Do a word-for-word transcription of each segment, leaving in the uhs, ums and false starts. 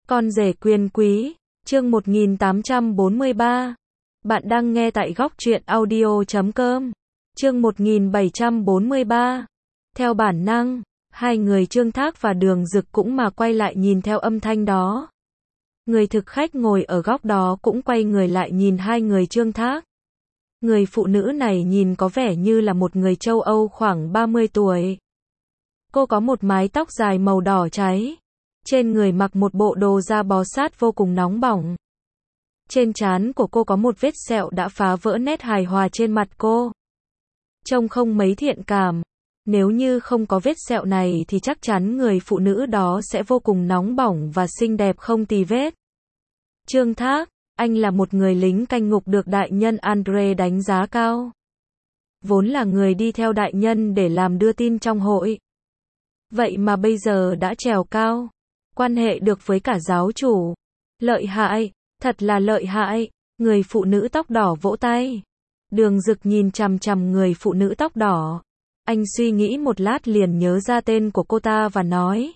Con rể quyền quý, chương một nghìn tám trăm bốn mươi ba. Bạn đang nghe tại góc truyện audio chấm com. Chương một nghìn bảy trăm bốn mươi ba. Theo bản năng, hai người Trương Thác và Đường Dực cũng mà quay lại nhìn theo âm thanh đó. Người thực khách ngồi ở góc đó cũng quay người lại nhìn hai người Trương Thác. Người phụ nữ này nhìn có vẻ như là một người châu Âu khoảng ba mươi tuổi. Cô có một mái tóc dài màu đỏ cháy. Trên người mặc một bộ đồ da bó sát vô cùng nóng bỏng. Trên trán của cô có một vết sẹo đã phá vỡ nét hài hòa trên mặt cô. Trông không mấy thiện cảm. Nếu như không có vết sẹo này thì chắc chắn người phụ nữ đó sẽ vô cùng nóng bỏng và xinh đẹp không tì vết. Trương Thác, anh là một người lính canh ngục được đại nhân Andre đánh giá cao. Vốn là người đi theo đại nhân để làm đưa tin trong hội. Vậy mà bây giờ đã trèo cao. Quan hệ được với cả giáo chủ. Lợi hại, thật là lợi hại. Người phụ nữ tóc đỏ vỗ tay. Đường Dực nhìn chằm chằm người phụ nữ tóc đỏ. Anh suy nghĩ một lát liền nhớ ra tên của cô ta và nói.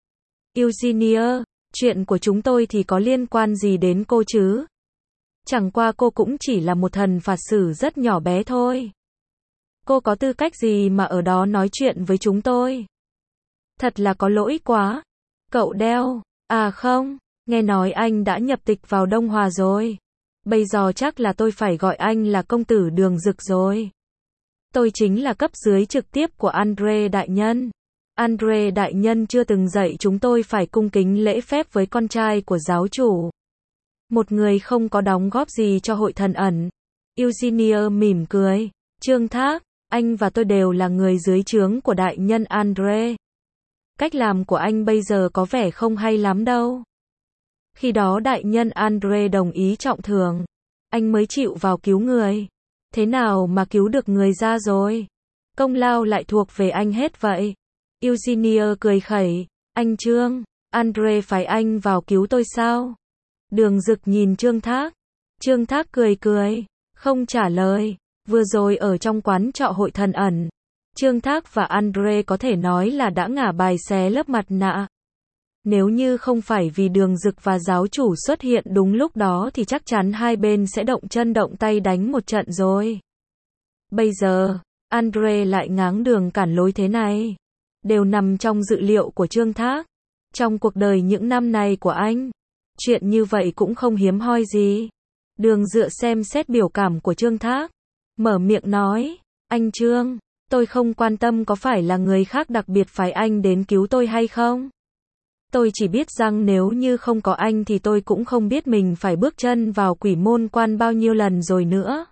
Eugenia, chuyện của chúng tôi thì có liên quan gì đến cô chứ? Chẳng qua cô cũng chỉ là một thần phạt sử rất nhỏ bé thôi. Cô có tư cách gì mà ở đó nói chuyện với chúng tôi? Thật là có lỗi quá. Cậu đeo, à không, nghe nói anh đã nhập tịch vào Đông Hòa rồi. Bây giờ chắc là tôi phải gọi anh là công tử Đường Dực rồi. Tôi chính là cấp dưới trực tiếp của Andre đại nhân. Andre đại nhân chưa từng dạy chúng tôi phải cung kính lễ phép với con trai của giáo chủ. Một người không có đóng góp gì cho hội thần ẩn. Eugenia mỉm cười. Trương Thác, anh và tôi đều là người dưới trướng của đại nhân Andre. Cách làm của anh bây giờ có vẻ không hay lắm đâu. Khi đó đại nhân Andre đồng ý trọng thưởng. Anh mới chịu vào cứu người. Thế nào mà cứu được người ra rồi? Công lao lại thuộc về anh hết vậy. Eugenia cười khẩy. Anh Trương, Andre phái anh vào cứu tôi sao? Đường Dực nhìn Trương Thác. Trương Thác cười cười, không trả lời. Vừa rồi ở trong quán trọ hội thần ẩn, Trương Thác và Andre có thể nói là đã ngả bài xé lớp mặt nạ. Nếu như không phải vì Đường Dực và giáo chủ xuất hiện đúng lúc đó thì chắc chắn hai bên sẽ động chân động tay đánh một trận rồi. Bây giờ, Andre lại ngáng đường cản lối thế này. Đều nằm trong dự liệu của Trương Thác. Trong cuộc đời những năm này của anh, chuyện như vậy cũng không hiếm hoi gì. Đường Dựa xem xét biểu cảm của Trương Thác. Mở miệng nói, anh Trương, tôi không quan tâm có phải là người khác đặc biệt phái anh đến cứu tôi hay không. Tôi chỉ biết rằng nếu như không có anh thì tôi cũng không biết mình phải bước chân vào quỷ môn quan bao nhiêu lần rồi nữa.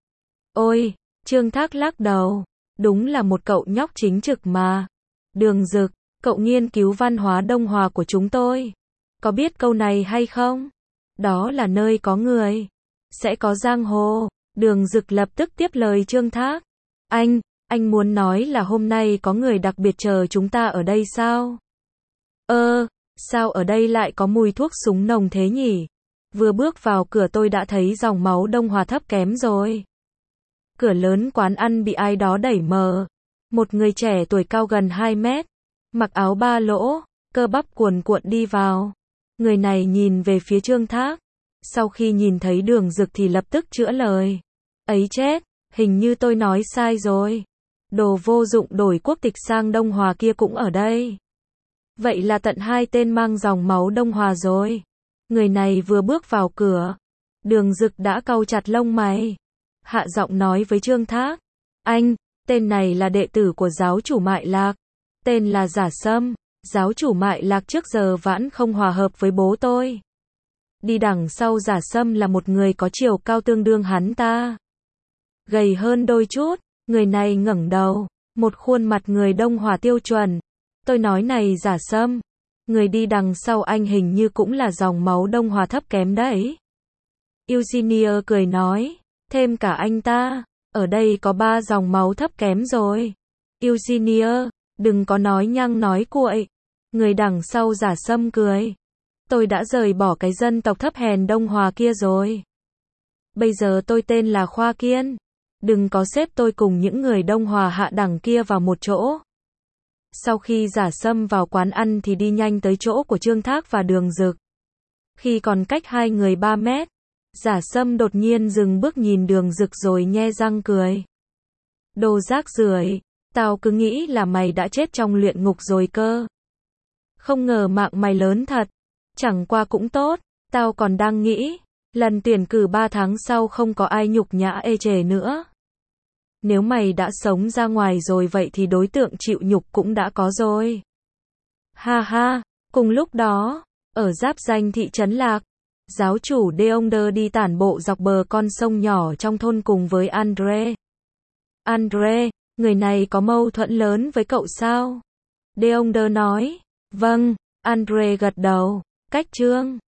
Ôi, Trương Thác lắc đầu, đúng là một cậu nhóc chính trực mà. Đường Dực, cậu nghiên cứu văn hóa Đông Hòa của chúng tôi. Có biết câu này hay không? Đó là nơi có người, sẽ có giang hồ. Đường Dực lập tức tiếp lời Trương Thác. Anh, anh muốn nói là hôm nay có người đặc biệt chờ chúng ta ở đây sao? Ơ, sao ở đây lại có mùi thuốc súng nồng thế nhỉ? Vừa bước vào cửa tôi đã thấy dòng máu Đông Hòa thấp kém rồi. Cửa lớn quán ăn bị ai đó đẩy mở. Một người trẻ tuổi cao gần hai mét, mặc áo ba lỗ, cơ bắp cuồn cuộn đi vào. Người này nhìn về phía Trương Thác. Sau khi nhìn thấy Đường Dực thì lập tức chữa lời. Ấy chết, hình như tôi nói sai rồi. Đồ vô dụng đổi quốc tịch sang Đông Hòa kia cũng ở đây. Vậy là tận hai tên mang dòng máu Đông Hòa rồi. Người này vừa bước vào cửa. Đường Dực đã cau chặt lông mày. Hạ giọng nói với Trương Thác. Anh, tên này là đệ tử của giáo chủ Mại Lạc. Tên là Giả Sâm. Giáo chủ Mại Lạc trước giờ vẫn không hòa hợp với bố tôi. Đi đằng sau Giả Sâm là một người có chiều cao tương đương hắn ta. Gầy hơn đôi chút, người này ngẩng đầu, một khuôn mặt người Đông Hòa tiêu chuẩn. Tôi nói này Giả Sâm, người đi đằng sau anh hình như cũng là dòng máu Đông Hòa thấp kém đấy. Eugenia cười nói, thêm cả anh ta, ở đây có ba dòng máu thấp kém rồi. Eugenia, đừng có nói nhăng nói cuội. Người đằng sau Giả Sâm cười. Tôi đã rời bỏ cái dân tộc thấp hèn Đông Hòa kia rồi. Bây giờ tôi tên là Khoa Kiên. Đừng có xếp tôi cùng những người Đông Hòa hạ đẳng kia vào một chỗ. Sau khi Giả Sâm vào quán ăn thì đi nhanh tới chỗ của Trương Thác và Đường Dực. Khi còn cách hai người ba mét, Giả Sâm đột nhiên dừng bước nhìn Đường Dực rồi nhe răng cười. Đồ rác rưởi, tao cứ nghĩ là mày đã chết trong luyện ngục rồi cơ. Không ngờ mạng mày lớn thật. Chẳng qua cũng tốt, tao còn đang nghĩ, lần tuyển cử ba tháng sau không có ai nhục nhã ê chề nữa. Nếu mày đã sống ra ngoài rồi vậy thì đối tượng chịu nhục cũng đã có rồi. Ha ha, cùng lúc đó, ở giáp ranh thị trấn Lạc, giáo chủ Deonder đi tản bộ dọc bờ con sông nhỏ trong thôn cùng với Andre. Andre, người này có mâu thuẫn lớn với cậu sao? Deonder nói. Vâng, Andre gật đầu. Cách chương